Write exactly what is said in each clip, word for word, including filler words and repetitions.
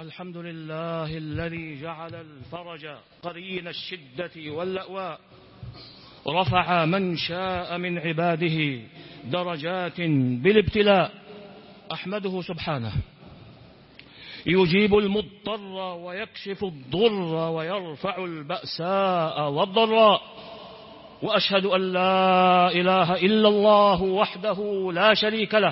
الحمد لله الذي جعل الفرج قرين الشدة واللأواء، رفع من شاء من عباده درجات بالابتلاء. أحمده سبحانه، يجيب المضطر ويكشف الضر ويرفع البأساء والضراء، وأشهد أن لا إله إلا الله وحده لا شريك له،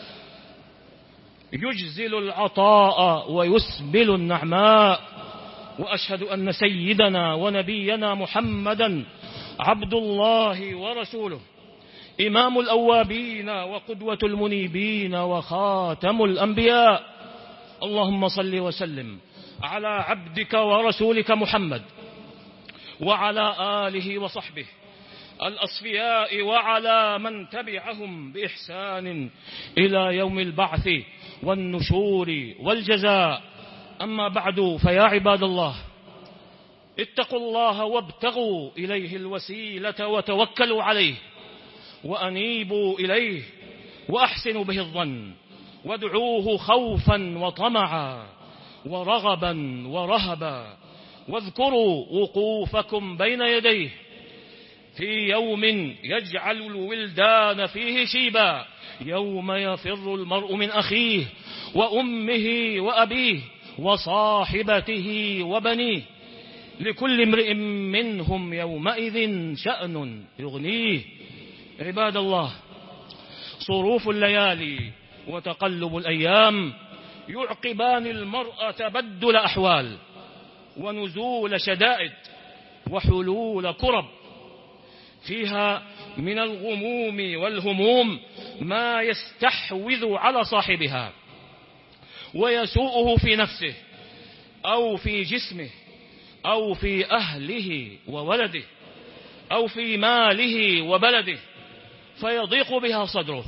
يجزل العطاء ويسبل النعماء. وأشهد أن سيدنا ونبينا محمدا عبد الله ورسوله، إمام الأوابين وقدوة المنيبين وخاتم الأنبياء. اللهم صل وسلم على عبدك ورسولك محمد وعلى آله وصحبه الأصفياء، وعلى من تبعهم بإحسان إلى يوم البعث والنشور والجزاء. أما بعد، فيا عباد الله، اتقوا الله وابتغوا إليه الوسيلة وتوكلوا عليه، وأنيبوا إليه وأحسنوا به الظن، وادعوه خوفا وطمعا ورغبا ورهبا، واذكروا وقوفكم بين يديه في يوم يجعل الولدان فيه شيبا، يوم يفر المرء من أخيه وأمه وأبيه وصاحبته وبنيه، لكل امرئ منهم يومئذ شأن يغنيه. عباد الله، صروف الليالي وتقلب الأيام يعقبان المرء تبدل أحوال ونزول شدائد وحلول كرب، فيها من الغموم والهموم ما يستحوذ على صاحبها ويسوءه في نفسه أو في جسمه أو في أهله وولده أو في ماله وبلده، فيضيق بها صدره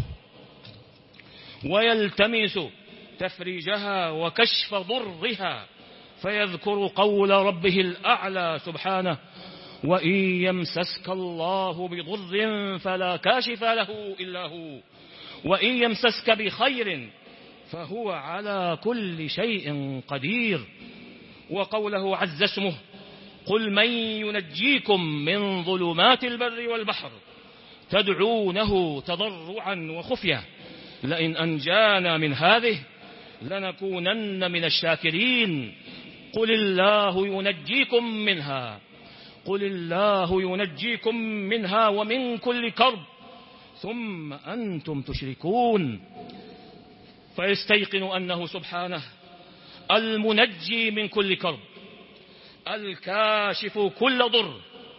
ويلتمس تفريجها وكشف ضرها، فيذكر قول ربه الأعلى سبحانه: وإن يمسسك الله بضر فلا كاشف له إلا هو، وإن يمسسك بخير فهو على كل شيء قدير. وقوله عز اسمه: قل من ينجيكم من ظلمات البر والبحر تدعونه تضرعا وخفية لئن أنجانا من هذه لنكونن من الشاكرين. قل الله ينجيكم منها قل الله ينجيكم منها ومن كل كرب ثم أنتم تشركون. فيستيقن أنه سبحانه المنجي من كل كرب، الكاشف كل ضر،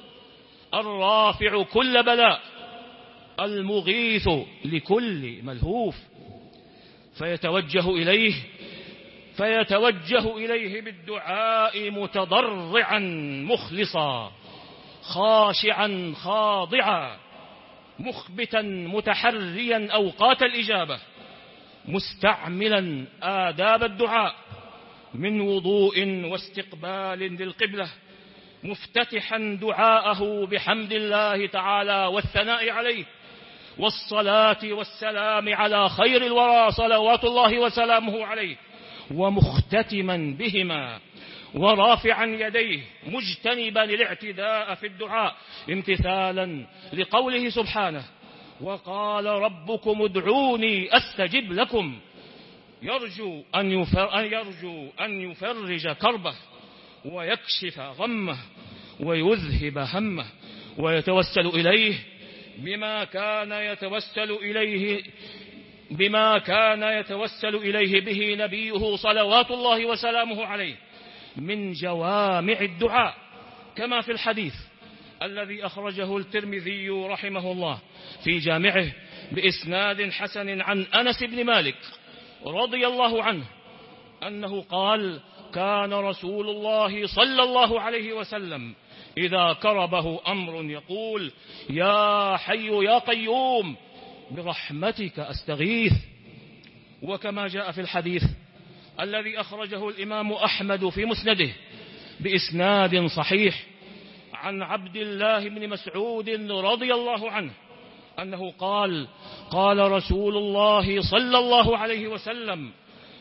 الرافع كل بلاء، المغيث لكل ملهوف، فيتوجه إليه فيتوجه إليه بالدعاء متضرعا مخلصا، خاشعا خاضعا، مخبتا متحريا أوقات الإجابة، مستعملا آداب الدعاء من وضوء واستقبال للقبلة، مفتتحا دعاءه بحمد الله تعالى والثناء عليه والصلاة والسلام على خير الورى صلوات الله وسلامه عليه، ومختتما بهما ورافعا يديه مجتنبا الاعتداء في الدعاء امتثالا لقوله سبحانه: وقال ربكم ادعوني أستجب لكم. يرجو أن يفر يرجو أن يفرج كربه ويكشف غمه ويذهب همه، ويتوسل إليه بما كان يتوسل إليه بما كان يتوسل إليه به نبيه صلوات الله وسلامه عليه من جوامع الدعاء، كما في الحديث الذي أخرجه الترمذي رحمه الله في جامعه بإسناد حسن عن أنس بن مالك رضي الله عنه أنه قال: كان رسول الله صلى الله عليه وسلم إذا كربه أمر يقول: يا حي يا قيوم برحمتك أستغيث. وكما جاء في الحديث الذي أخرجه الإمام أحمد في مسنده بإسناد صحيح عن عبد الله بن مسعود رضي الله عنه أنه قال: قال رسول الله صلى الله عليه وسلم: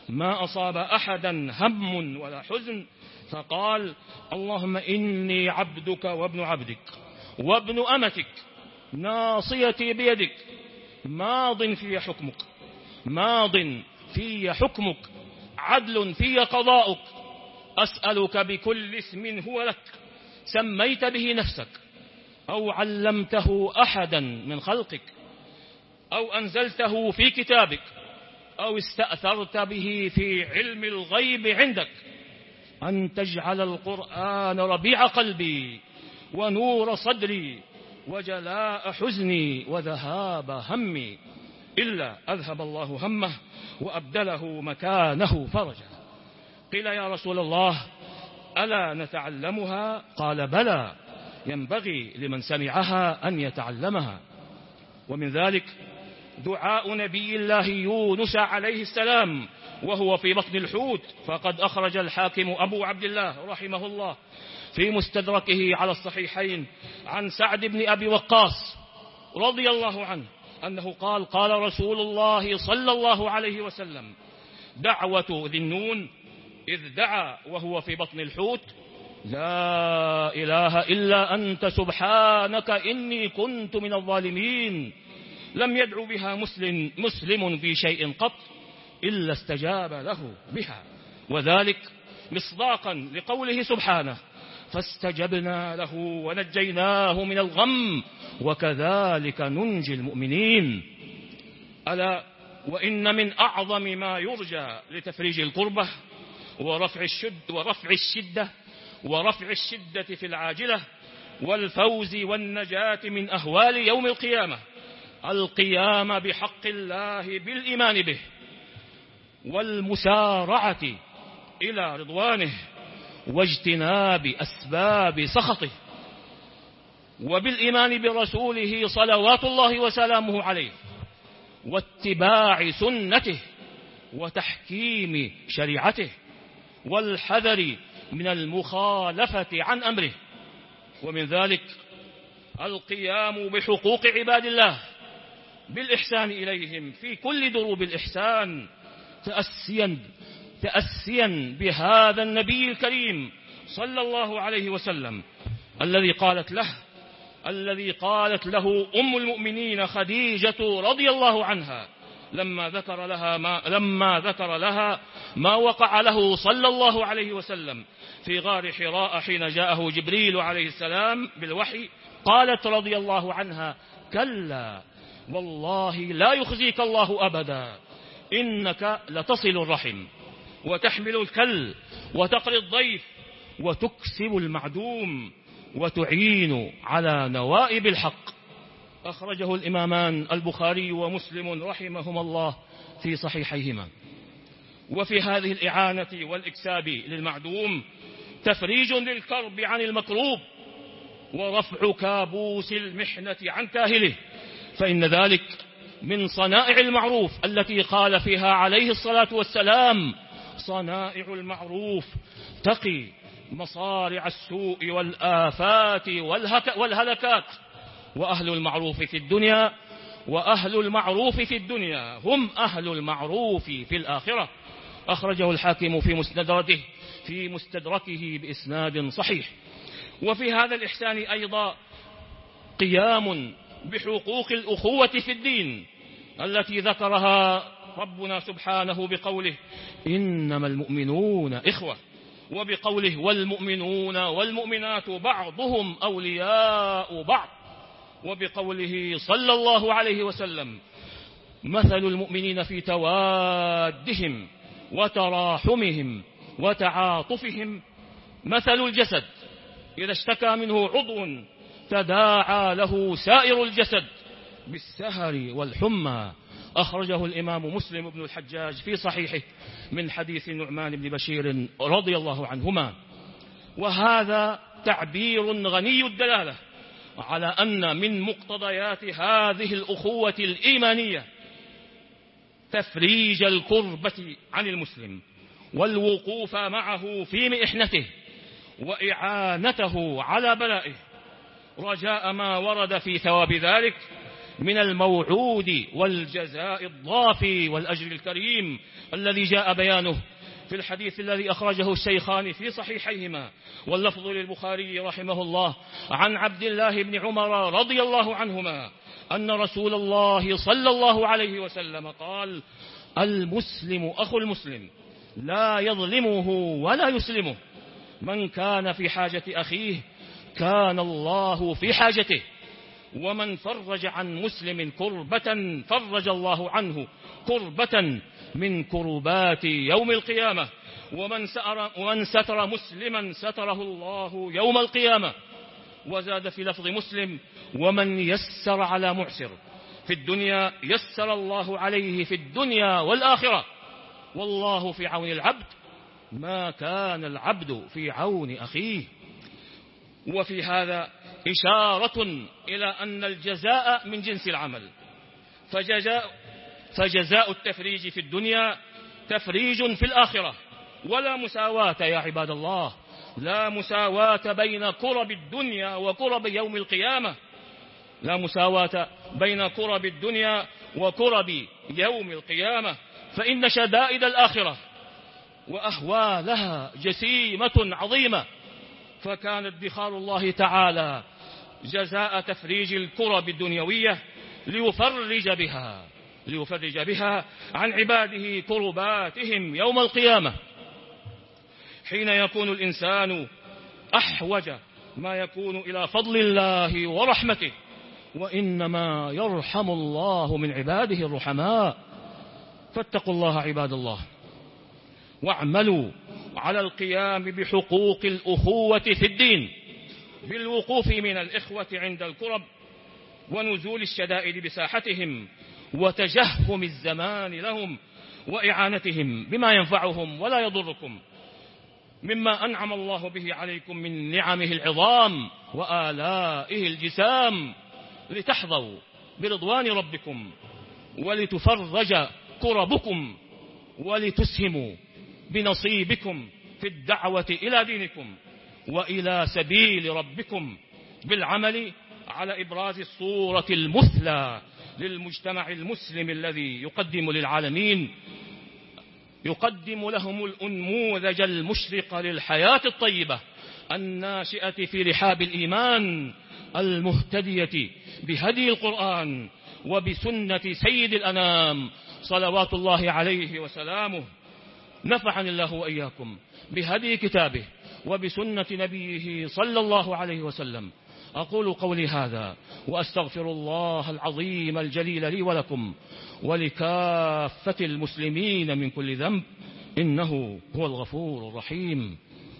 ما أصاب أحدا هم ولا حزن فقال اللهم إني عبدك وابن عبدك وابن أمتك ناصيتي بيدك ماض في حكمك ماض في حكمك عدل في قضاؤك أسألك بكل اسم هو لك سميت به نفسك أو علمته أحدا من خلقك أو أنزلته في كتابك أو استأثرت به في علم الغيب عندك أن تجعل القرآن ربيع قلبي ونور صدري وجلاء حزني وذهاب همي إلا أذهب الله همه وأبدله مكانه فرجا. قيل يا رسول الله ألا نتعلمها؟ قال بلى ينبغي لمن سمعها أن يتعلمها. ومن ذلك دعاء نبي الله يونس عليه السلام وهو في بطن الحوت، فقد أخرج الحاكم أبو عبد الله رحمه الله في مستدركه على الصحيحين عن سعد بن أبي وقاص رضي الله عنه أنه قال قال رسول الله صلى الله عليه وسلم دعوة ذي النون إذ دعا وهو في بطن الحوت لا إله إلا أنت سبحانك إني كنت من الظالمين لم يدعو بها مسلم, مسلم في شيء قط إلا استجاب له بها، وذلك مصداقا لقوله سبحانه فاستجبنا له ونجيناه من الغم وكذلك ننجي المؤمنين. ألا وإن من أعظم ما يرجى لتفريج الكربة ورفع الشد ورفع الشدة ورفع الشدة في العاجلة والفوز والنجاة من أهوال يوم القيامة القيام بحق الله بالإيمان به والمسارعة إلى رضوانه واجتناب أسباب سخطه وبالإيمان برسوله صلوات الله وسلامه عليه واتباع سنته وتحكيم شريعته والحذر من المخالفة عن أمره. ومن ذلك القيام بحقوق عباد الله بالإحسان إليهم في كل دروب الإحسان تأسيا تأسيا بهذا النبي الكريم صلى الله عليه وسلم الذي قالت له الذي قالت له أم المؤمنين خديجة رضي الله عنها لما ذكر لها ما لما ذكر لها ما وقع له صلى الله عليه وسلم في غار حراء حين جاءه جبريل عليه السلام بالوحي، قالت رضي الله عنها كلا والله لا يخزيك الله أبدا إنك لتصل الرحم وتحمل الكل وتقري الضيف وتكسب المعدوم وتعين على نوائب الحق. أخرجه الإمامان البخاري ومسلم رحمهما الله في صحيحيهما. وفي هذه الإعانة والإكساب للمعدوم تفريج للكرب عن المكروب ورفع كابوس المحنة عن كاهله، فإن ذلك من صنائع المعروف التي قال فيها عليه الصلاة والسلام صنائع المعروف تقي مصارع السوء والآفات والهلكات، وأهل المعروف في الدنيا وأهل المعروف في الدنيا هم أهل المعروف في الآخرة. أخرجه الحاكم في مستدركه في مستدركه بإسناد صحيح. وفي هذا الإحسان أيضا قيام بحقوق الأخوة في الدين التي ذكرها ربنا سبحانه بقوله إنما المؤمنون إخوة، وبقوله والمؤمنون والمؤمنات بعضهم أولياء بعض، وبقوله صلى الله عليه وسلم مثل المؤمنين في توادهم وتراحمهم وتعاطفهم مثل الجسد إذا اشتكى منه عضو تداعى له سائر الجسد بالسهر والحمى. أخرجه الإمام مسلم بن الحجاج في صحيحه من حديث النعمان بن بشير رضي الله عنهما. وهذا تعبير غني الدلالة على أن من مقتضيات هذه الأخوة الإيمانية تفريج الكربة عن المسلم والوقوف معه في محنته وإعانته على بلائه رجاء ما ورد في ثواب ذلك من الموعود والجزاء الضافي والأجر الكريم الذي جاء بيانه في الحديث الذي أخرجه الشيخان في صحيحيهما، واللفظ للبخاري رحمه الله، عن عبد الله بن عمر رضي الله عنهما أن رسول الله صلى الله عليه وسلم قال: المسلم أخو المسلم لا يظلمه ولا يسلمه، من كان في حاجة أخيه كان الله في حاجته، ومن فرج عن مسلم كربة فرج الله عنه كربة من كربات يوم القيامة، ومن ستر, ومن ستر مسلما ستره الله يوم القيامة. وزاد في لفظ مسلم: ومن يسر على معسر في الدنيا يسر الله عليه في الدنيا والآخرة، والله في عون العبد ما كان العبد في عون أخيه. وفي هذا إشارة إلى أن الجزاء من جنس العمل، فجزاء, فجزاء التفريج في الدنيا تفريج في الآخرة، ولا مساواة يا عباد الله، لا مساواة بين كرب الدنيا وكرب يوم القيامة، لا مساواة بين كرب الدنيا وكرب يوم القيامة، فإن شدائد الآخرة وأهوالها جسيمة عظيمة، فكان ادخار الله تعالى جزاء تفريج الكرب الدنيوية ليفرج بها ليفرج بها عن عباده كرباتهم يوم القيامة، حين يكون الإنسان أحوج ما يكون إلى فضل الله ورحمته، وإنما يرحم الله من عباده الرحماء. فاتقوا الله عباد الله، واعملوا على القيام بحقوق الأخوة في الدين، بالوقوف من الإخوة عند الكرب ونزول الشدائد بساحتهم، وتجهم الزمان لهم، وإعانتهم بما ينفعهم ولا يضركم مما أنعم الله به عليكم من نعمه العظام وآلائه الجسام، لتحظوا برضوان ربكم ولتفرج كربكم ولتسهموا بنصيبكم في الدعوة إلى دينكم وإلى سبيل ربكم، بالعمل على إبراز الصورة المثلى للمجتمع المسلم الذي يقدم للعالمين يقدم لهم الأنموذج المشرق للحياة الطيبة الناشئة في رحاب الإيمان المهتدية بهدي القرآن وبسنة سيد الأنام صلوات الله عليه وسلامه. نفعني الله وإياكم بهدي كتابه وبسنة نبيه صلى الله عليه وسلم. أقول قولي هذا وأستغفر الله العظيم الجليل لي ولكم ولكافة المسلمين من كل ذنب، إنه هو الغفور الرحيم.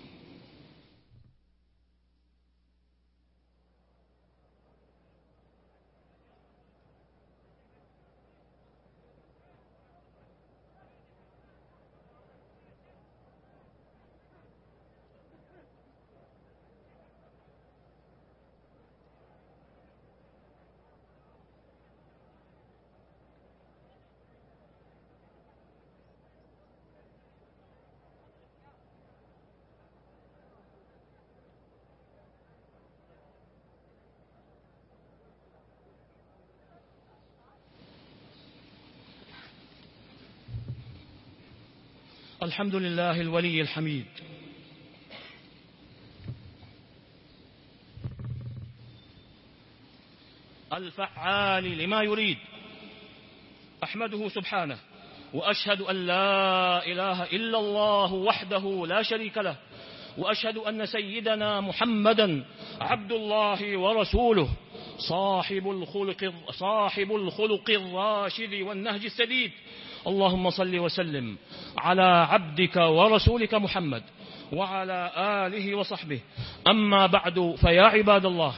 الحمد لله الولي الحميد، الفعال لما يريد، أحمده سبحانه وأشهد أن لا إله إلا الله وحده لا شريك له، وأشهد أن سيدنا محمدا عبد الله ورسوله صاحب الخلق, صاحب الخلق الراشد والنهج السديد. اللهم صل وسلم على عبدك ورسولك محمد وعلى آله وصحبه. أما بعد، فيا عباد الله،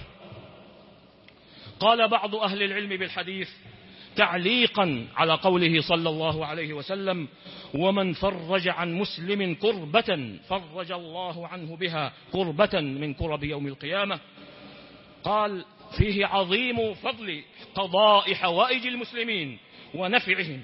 قال بعض أهل العلم بالحديث تعليقا على قوله صلى الله عليه وسلم: ومن فرج عن مسلم كربة فرج الله عنه بها كربة من كرب يوم القيامة، قال: فيه عظيم فضل قضاء حوائج المسلمين ونفعهم،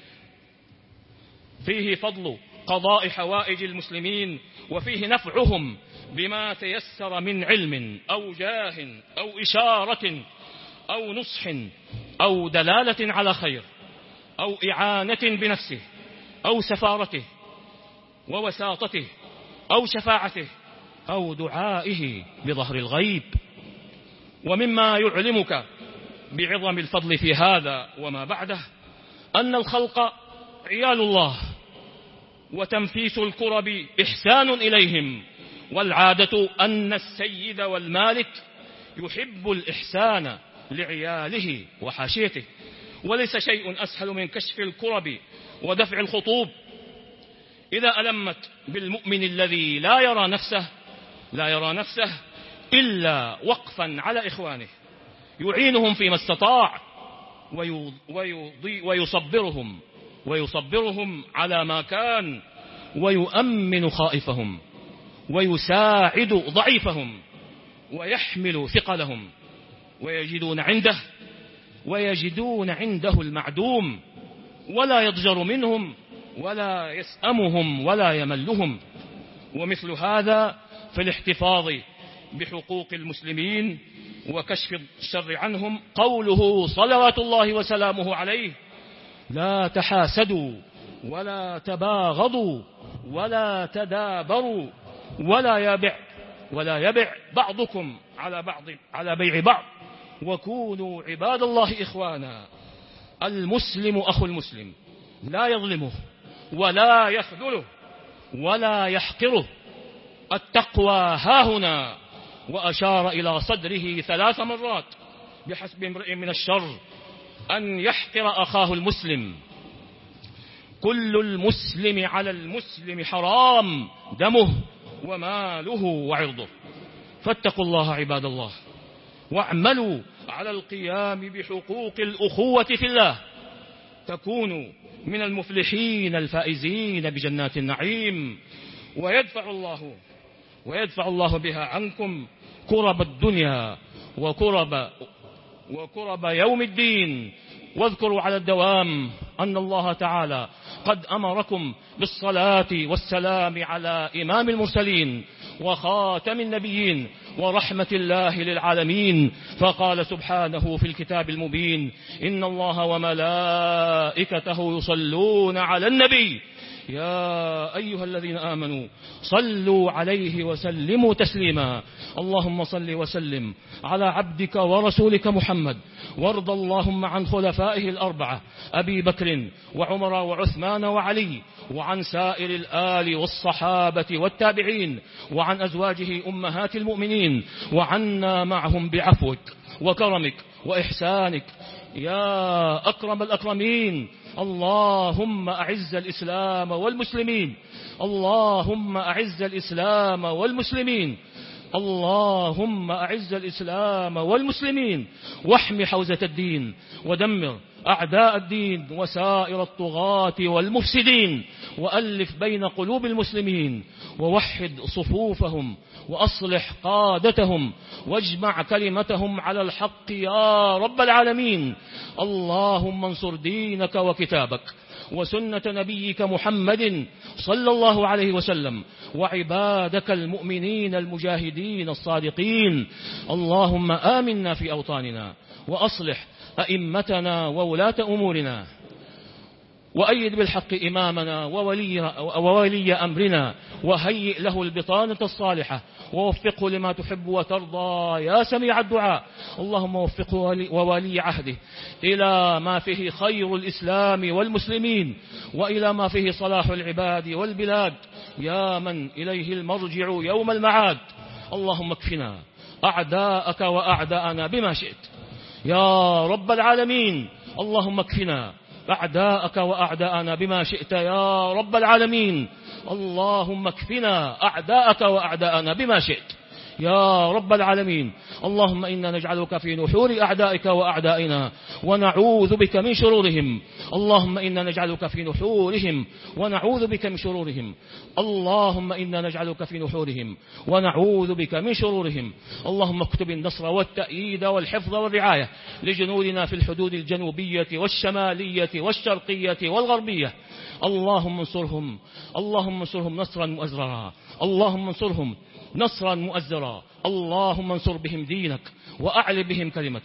فيه فضل قضاء حوائج المسلمين وفيه نفعهم بما تيسر من علم أو جاه أو إشارة أو نصح أو دلالة على خير أو إعانة بنفسه أو سفارته ووساطته أو شفاعته أو دعائه بظهر الغيب. ومما يعلمك بعظم الفضل في هذا وما بعده أن الخلق عيال الله، وتنفيس الكرب إحسان إليهم، والعادة أن السيد والمالك يحب الإحسان لعياله وحاشيته، وليس شيء أسهل من كشف الكرب ودفع الخطوب إذا ألمت بالمؤمن الذي لا يرى نفسه لا يرى نفسه إلا وقفا على إخوانه، يعينهم فيما استطاع ويصبرهم ويصبرهم على ما كان، ويؤمن خائفهم ويساعد ضعيفهم ويحمل ثقلهم، ويجدون عنده ويجدون عنده المعدوم، ولا يضجر منهم ولا يسأمهم ولا يملهم. ومثل هذا في الاحتفاظ بحقوق المسلمين وكشف الشر عنهم قوله صلوات الله وسلامه عليه: لا تحاسدوا ولا تباغضوا ولا تدابروا ولا يبع ولا يبع بعضكم على بعض على بيع بعض، وكونوا عباد الله إخوانا. المسلم أخو المسلم لا يظلمه ولا يخذله ولا يحقره. التقوى هاهنا، وأشار إلى صدره ثلاث مرات: بحسب امرئ من الشر أن يحقر أخاه المسلم، كل المسلم على المسلم حرام دمه وماله وعرضه. فاتقوا الله عباد الله، واعملوا على القيام بحقوق الأخوة في الله، تكونوا من المفلحين الفائزين بجنات النعيم، ويدفع الله ويدفع الله بها عنكم كرب الدنيا وكرب وكرب يوم الدين. واذكروا على الدوام أن الله تعالى قد أمركم بالصلاة والسلام على إمام المرسلين وخاتم النبيين ورحمة الله للعالمين، فقال سبحانه في الكتاب المبين: إن الله وملائكته يصلون على النبي يا أيها الذين آمنوا صلوا عليه وسلموا تسليما. اللهم صل وسلم على عبدك ورسولك محمد، وارض اللهم عن خلفائه الأربعة أبي بكر وعمر وعثمان وعلي، وعن سائر الآل والصحابة والتابعين، وعن أزواجه أمهات المؤمنين، وعنا معهم بعفوك وكرمك وإحسانك يا أكرم الأكرمين. اللهم أعز الإسلام والمسلمين، اللهم أعز الإسلام والمسلمين، اللهم أعز الإسلام والمسلمين، واحم حوزة الدين، ودمر أعداء الدين وسائر الطغاة والمفسدين، وألف بين قلوب المسلمين، ووحد صفوفهم، وأصلح قادتهم، واجمع كلمتهم على الحق يا رب العالمين. اللهم انصر دينك وكتابك وسنة نبيك محمد صلى الله عليه وسلم، وعبادك المؤمنين المجاهدين الصادقين. اللهم آمنا في أوطاننا، وأصلح أئمتنا وولاة أمورنا، وأيد بالحق إمامنا وولي, وولي أمرنا، وهيئ له البطانة الصالحة، ووفقه لما تحب وترضى يا سميع الدعاء. اللهم وفقه وولي عهده إلى ما فيه خير الإسلام والمسلمين، وإلى ما فيه صلاح العباد والبلاد، يا من إليه المرجع يوم المعاد. اللهم اكفنا أعداءك وأعداءنا بما شئت يا رب العالمين. اللهم اكفنا أعداءك وأعداءنا بما شئت يا رب العالمين. اللهم اكفنا أعداءك وأعداءنا بما شئت يا رب العالمين. اللهم إنا نجعلك في نحور أعدائك وأعدائنا، ونعوذ بك من شرورهم. اللهم إنا نجعلك في نحورهم ونعوذ بك من شرورهم. اللهم إنا نجعلك في نحورهم ونعوذ بك من شرورهم. اللهم اكتب النصر والتأييد والحفظ والرعاية لجنودنا في الحدود الجنوبية والشمالية والشرقية والغربية. اللهم انصرهم اللهم انصرهم نصرا مؤزرا. اللهم انصرهم نصرا مؤزرا. اللهم انصر بهم دينك وأعل بهم كلمتك.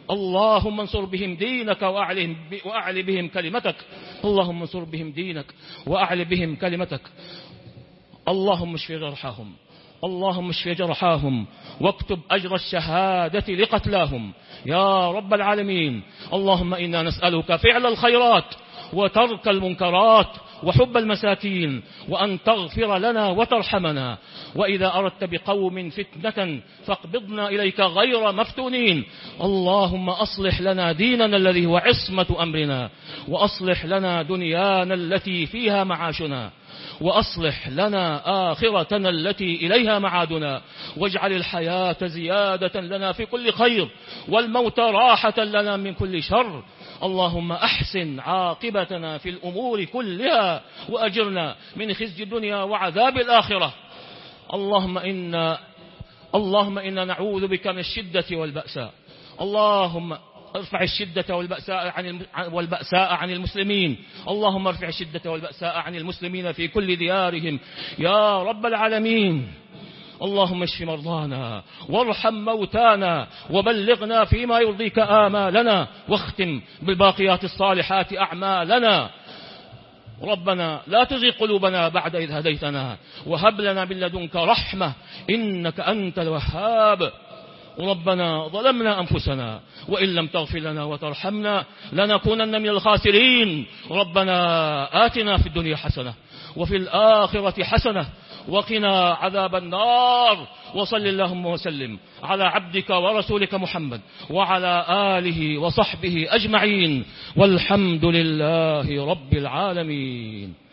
اللهم انصر بهم دينك وأعل بهم كلمتك. اللهم انصر بهم دينك وأعل بهم كلمتك. اللهم اشف جرحاهم، اللهم اشف جرحاهم واكتب أجر الشهادة لقتلاهم يا رب العالمين. اللهم إنا نسألك فعل الخيرات وترك المنكرات وحب المساكين، وأن تغفر لنا وترحمنا، وإذا أردت بقوم فتنة فاقبضنا إليك غير مفتونين. اللهم أصلح لنا ديننا الذي هو عصمة أمرنا، وأصلح لنا دنيانا التي فيها معاشنا، وأصلح لنا آخرتنا التي إليها معادنا، واجعل الحياة زيادة لنا في كل خير والموت راحة لنا من كل شر. اللهم أحسن عاقبتنا في الأمور كلها وأجرنا من خزي الدنيا وعذاب الآخرة. اللهم إنا اللهم إنا نعوذ بك من الشدة والبأساء. اللهم ارفع الشدة والبأساء عن والبأساء عن المسلمين. اللهم ارفع الشدة والبأساء عن المسلمين في كل ديارهم يا رب العالمين. اللهم اشف مرضانا وارحم موتانا وبلغنا فيما يرضيك آمالنا، واختم بالباقيات الصالحات أعمالنا. ربنا لا تزغ قلوبنا بعد إذ هديتنا وهب لنا من لدنك رحمة إنك أنت الوهاب. ربنا ظلمنا أنفسنا وإن لم تغفر لنا وترحمنا لنكونن من الخاسرين. ربنا آتنا في الدنيا حسنة وفي الآخرة حسنة وقنا عذاب النار. وصل اللهم وسلم على عبدك ورسولك محمد وعلى آله وصحبه أجمعين، والحمد لله رب العالمين.